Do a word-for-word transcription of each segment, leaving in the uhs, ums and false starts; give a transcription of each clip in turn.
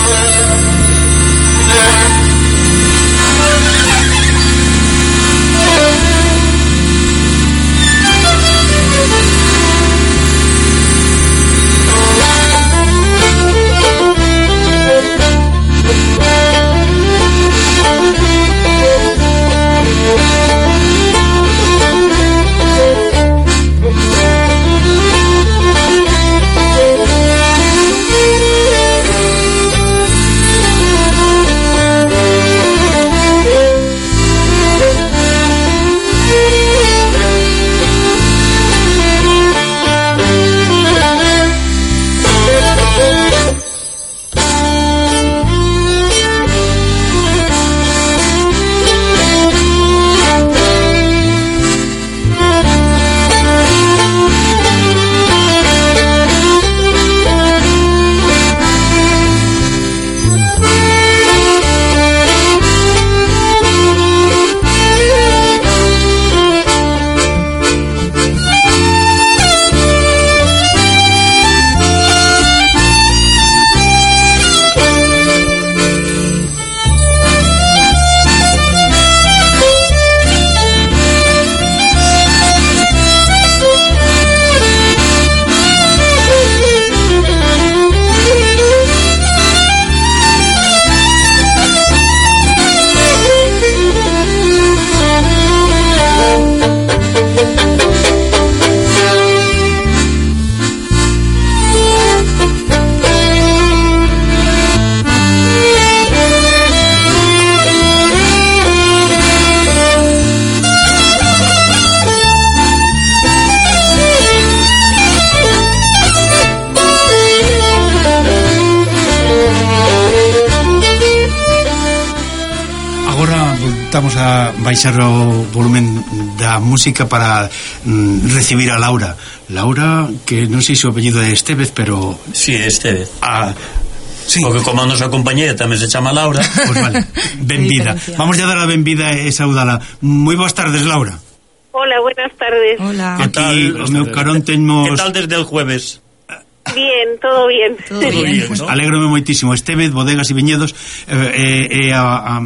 Estamos a baixar o volumen da música para mm, recibir a Laura. Laura, que non sei se o apellido é Estevez, pero... Sí, Estevez. Ah, sí. Porque como a nosa compañera tamén se chama Laura. Pois pues vale, benvida. Vamos a dar a benvida e saudala. Moi boas tardes, Laura. Hola, buenas tardes. Hola. Aquí, tal, o meu carón temos... Que tal desde el jueves? Bien, todo bien. Todo bien, pues ¿no? Alégrome moitísimo. Estevez, Bodegas e Viñedos, e eh, eh, a, a,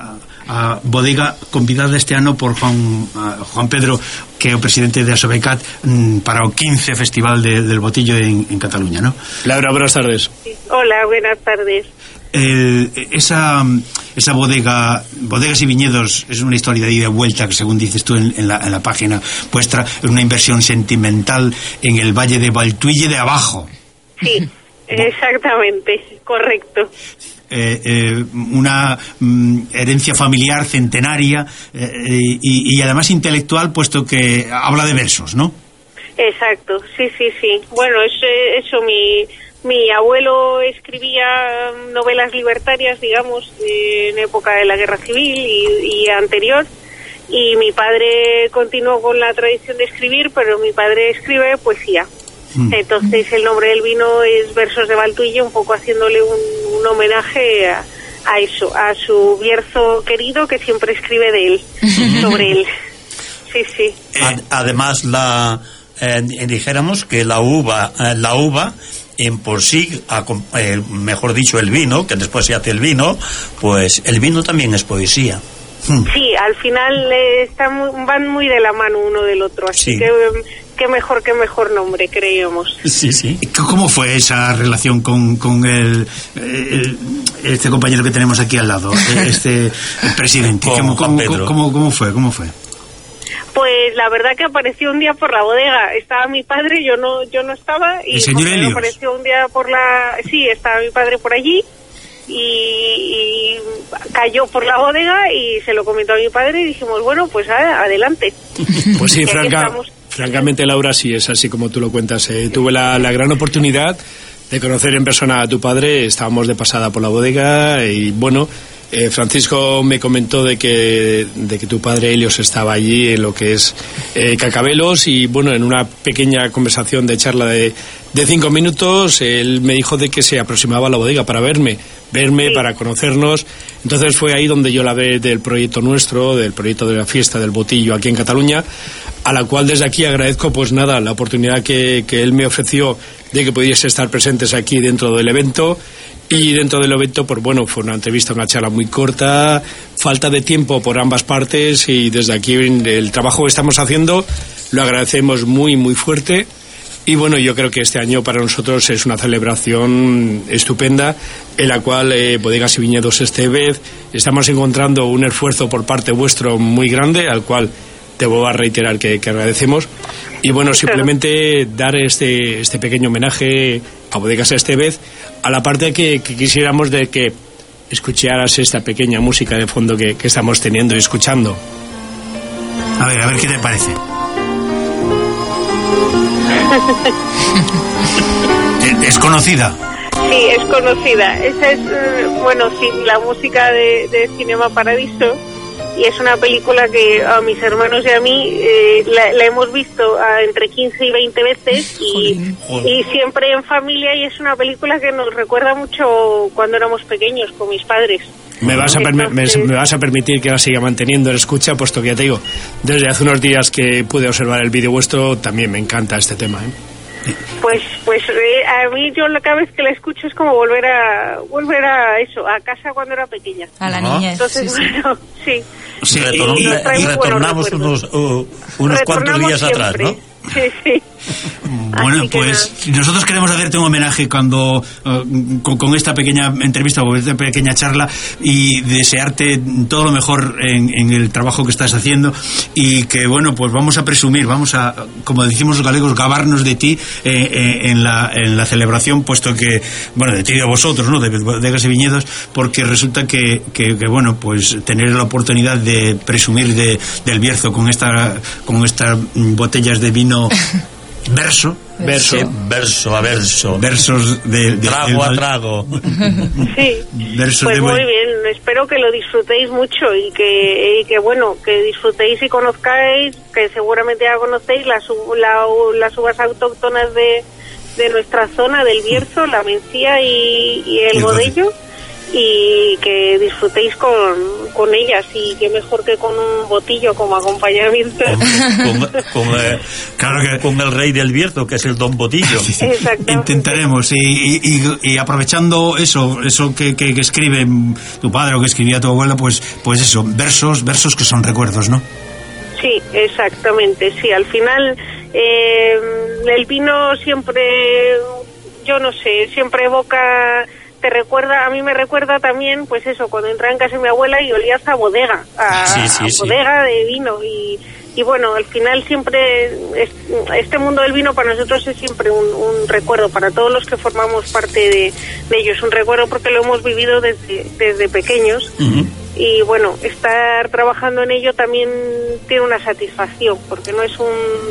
a bodega convidada este ano por Juan, Juan Pedro, que é o presidente de Asobecat, para o quince Festival de, del Botillo en, en Cataluña, ¿no? Laura, buenas tardes. Hola, buenas tardes. El, esa esa bodega, Bodegas y Viñedos, es una historia de ida y vuelta, que según dices tú en, en, la, en la página vuestra, es una inversión sentimental en el Valle de Valtuille de abajo. Sí, exactamente, correcto. Eh, eh, una mm, herencia familiar centenaria eh, y, y además intelectual, puesto que habla de versos, ¿no? Exacto, sí, sí, sí. Bueno, es, eso, mi... Mi abuelo escribía novelas libertarias, digamos, en época de la Guerra Civil y, y anterior, y mi padre continuó con la tradición de escribir, pero mi padre escribe poesía. Mm. Entonces el nombre del vino es Versos de Valtuille, un poco haciéndole un, un homenaje a, a eso, a su Bierzo querido, que siempre escribe de él, sobre él. Sí, sí. Además, la eh, dijéramos que la uva, eh, la uva en por sí, eh, mejor dicho, el vino, que después se hace el vino, pues el vino también es poesía. Sí, al final eh, están muy, van muy de la mano uno del otro, así sí. que qué mejor, qué mejor nombre, creemos. Sí, sí. ¿Cómo fue esa relación con, con el, el este compañero que tenemos aquí al lado, este el presidente? Con ¿Cómo, Juan cómo, Pedro. ¿cómo, cómo fue? ¿Cómo fue? Pues la verdad que apareció un día por la bodega. Estaba mi padre, yo no yo no estaba, y ¿El señor Helios? apareció un día por la... Sí, estaba mi padre por allí y, y cayó por la bodega y se lo comentó a mi padre y dijimos, bueno, pues a, adelante. Pues sí, franca, francamente, Laura, sí es así como tú lo cuentas. Eh, tuve la, la gran oportunidad de conocer en persona a tu padre. Estábamos de pasada por la bodega y bueno... Eh, Francisco me comentó de que de que tu padre Helios estaba allí en lo que es eh, Cacabelos, y bueno, en una pequeña conversación de charla de, de cinco minutos él me dijo de que se aproximaba a la bodega para verme verme, sí. para conocernos. Entonces fue ahí donde yo la ve del proyecto nuestro, del proyecto de la fiesta del botillo aquí en Cataluña, a la cual desde aquí agradezco pues nada, la oportunidad que, que él me ofreció de que pudiese estar presentes aquí dentro del evento. Y dentro del evento, pues bueno, fue una entrevista, una charla muy corta, falta de tiempo por ambas partes, y desde aquí el trabajo que estamos haciendo lo agradecemos muy, muy fuerte. Y bueno, yo creo que este año para nosotros es una celebración estupenda, en la cual eh, Bodegas y Viñedos esta vez estamos encontrando un esfuerzo por parte vuestro muy grande, al cual te voy a reiterar que, que agradecemos. Y bueno, simplemente dar este, este pequeño homenaje a Bodegas esta vez, a la parte que, que quisiéramos de que escucharas esta pequeña música de fondo que, que estamos teniendo y escuchando. A ver, a ver qué te parece. ¿Es conocida? Sí, es conocida. Esa es, bueno, sí, la música de, de Cinema Paradiso. Y es una película que a mis hermanos y a mí eh, la, la hemos visto a entre quince y veinte veces y, y siempre en familia, y es una película que nos recuerda mucho cuando éramos pequeños con mis padres. Me vas, a Entonces... me, me vas a permitir que la siga manteniendo en escucha, puesto que ya te digo, desde hace unos días que pude observar el vídeo vuestro, también me encanta este tema, ¿eh? Pues, pues eh, a mí yo cada vez que la escucho es como volver a volver a eso, a casa cuando era pequeña. A la niñez. Entonces, sí, bueno, sí. sí. Retorn, y, y retornamos unos, uh, unos cuantos días siempre. atrás, ¿no? Sí, sí. Bueno, pues nada. Nosotros queremos hacerte un homenaje cuando uh, con, con esta pequeña entrevista o esta pequeña charla, y desearte todo lo mejor en, en el trabajo que estás haciendo, y que bueno, pues vamos a presumir, vamos a, como decimos los galegos, gabarnos de ti eh, eh, en, la, en la celebración, puesto que, bueno, de ti y de vosotros, ¿no?, de Bodegas y Viñedos, porque resulta que, que, que bueno, pues tener la oportunidad de presumir de, del Bierzo con esta con estas botellas de vino verso verso sí, verso a verso, versos de, de trago de, a trago. Sí, versos pues de muy bien, espero que lo disfrutéis mucho y que, y que bueno, que disfrutéis y conozcáis, que seguramente ya conocéis las, la, las uvas autóctonas de, de nuestra zona, del Bierzo, la Mencía y, y el, el Godello, y que disfrutéis con, con ellas, y que mejor que con un botillo como acompañamiento. Con, con, con, eh, claro que con el rey del Bierzo, que es el Don Botillo. Intentaremos, y, y, y aprovechando eso eso que, que, que escribe tu padre o que escribía tu abuela, pues pues eso, versos versos que son recuerdos, ¿no? Sí, exactamente, sí, al final eh, el vino siempre, yo no sé, siempre evoca, te recuerda, a mí me recuerda también, pues eso, cuando entraba en casa de mi abuela y olías a bodega, a, sí, sí, a bodega sí. de vino, y, y bueno, al final siempre, es, este mundo del vino para nosotros es siempre un, un recuerdo, para todos los que formamos parte de, de ellos, un recuerdo porque lo hemos vivido desde, desde pequeños. Uh-huh. Y bueno, estar trabajando en ello también tiene una satisfacción, porque no es un,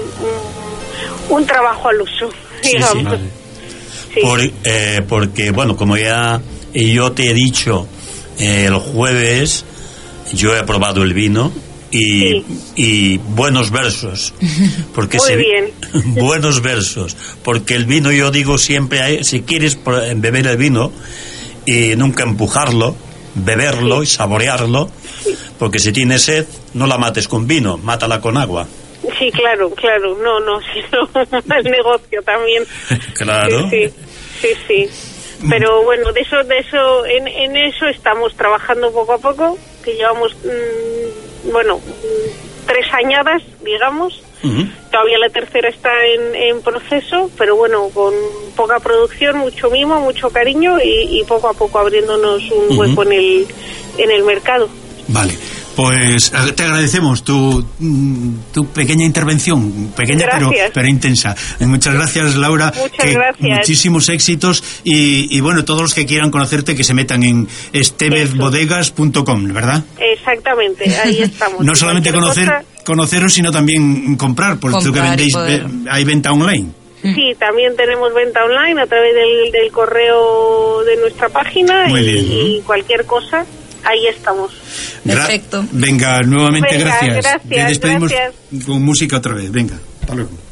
un, un trabajo al uso, digamos. Sí, sí, vale. Sí. Por, eh, porque, bueno, como ya yo te he dicho, eh, el jueves yo he probado el vino y, sí. y buenos versos. Porque Muy se, bien. Buenos versos. Porque el vino, yo digo siempre, si quieres beber el vino y nunca empujarlo, beberlo sí. y saborearlo, sí. porque si tienes sed, no la mates con vino, mátala con agua. Sí, claro, claro, no, no, sino el negocio también. Claro. Sí, sí, sí, sí. Pero bueno, de eso, de eso, en, en eso estamos trabajando poco a poco, que llevamos, mmm, bueno, tres añadas, digamos. Uh-huh. Todavía la tercera está en, en proceso, pero bueno, con poca producción, mucho mimo, mucho cariño y, y poco a poco abriéndonos un hueco uh-huh. en el en el mercado. Vale. Pues te agradecemos tu, tu pequeña intervención, pequeña pero, pero intensa. Muchas gracias, Laura. Muchas que gracias. Muchísimos éxitos y, y bueno, todos los que quieran conocerte, que se metan en estevez bodegas punto com, ¿verdad? Exactamente, ahí estamos. No solamente conocer, cosa... conoceros, sino también comprar, porque tú que vendéis, poder... hay venta online. Sí, también tenemos venta online a través del, del correo de nuestra página. Muy y, bien, ¿no? Y cualquier cosa. Ahí estamos. Perfecto. Venga, nuevamente Venga, gracias. Gracias. Le despedimos gracias. con música otra vez. Venga, hasta luego.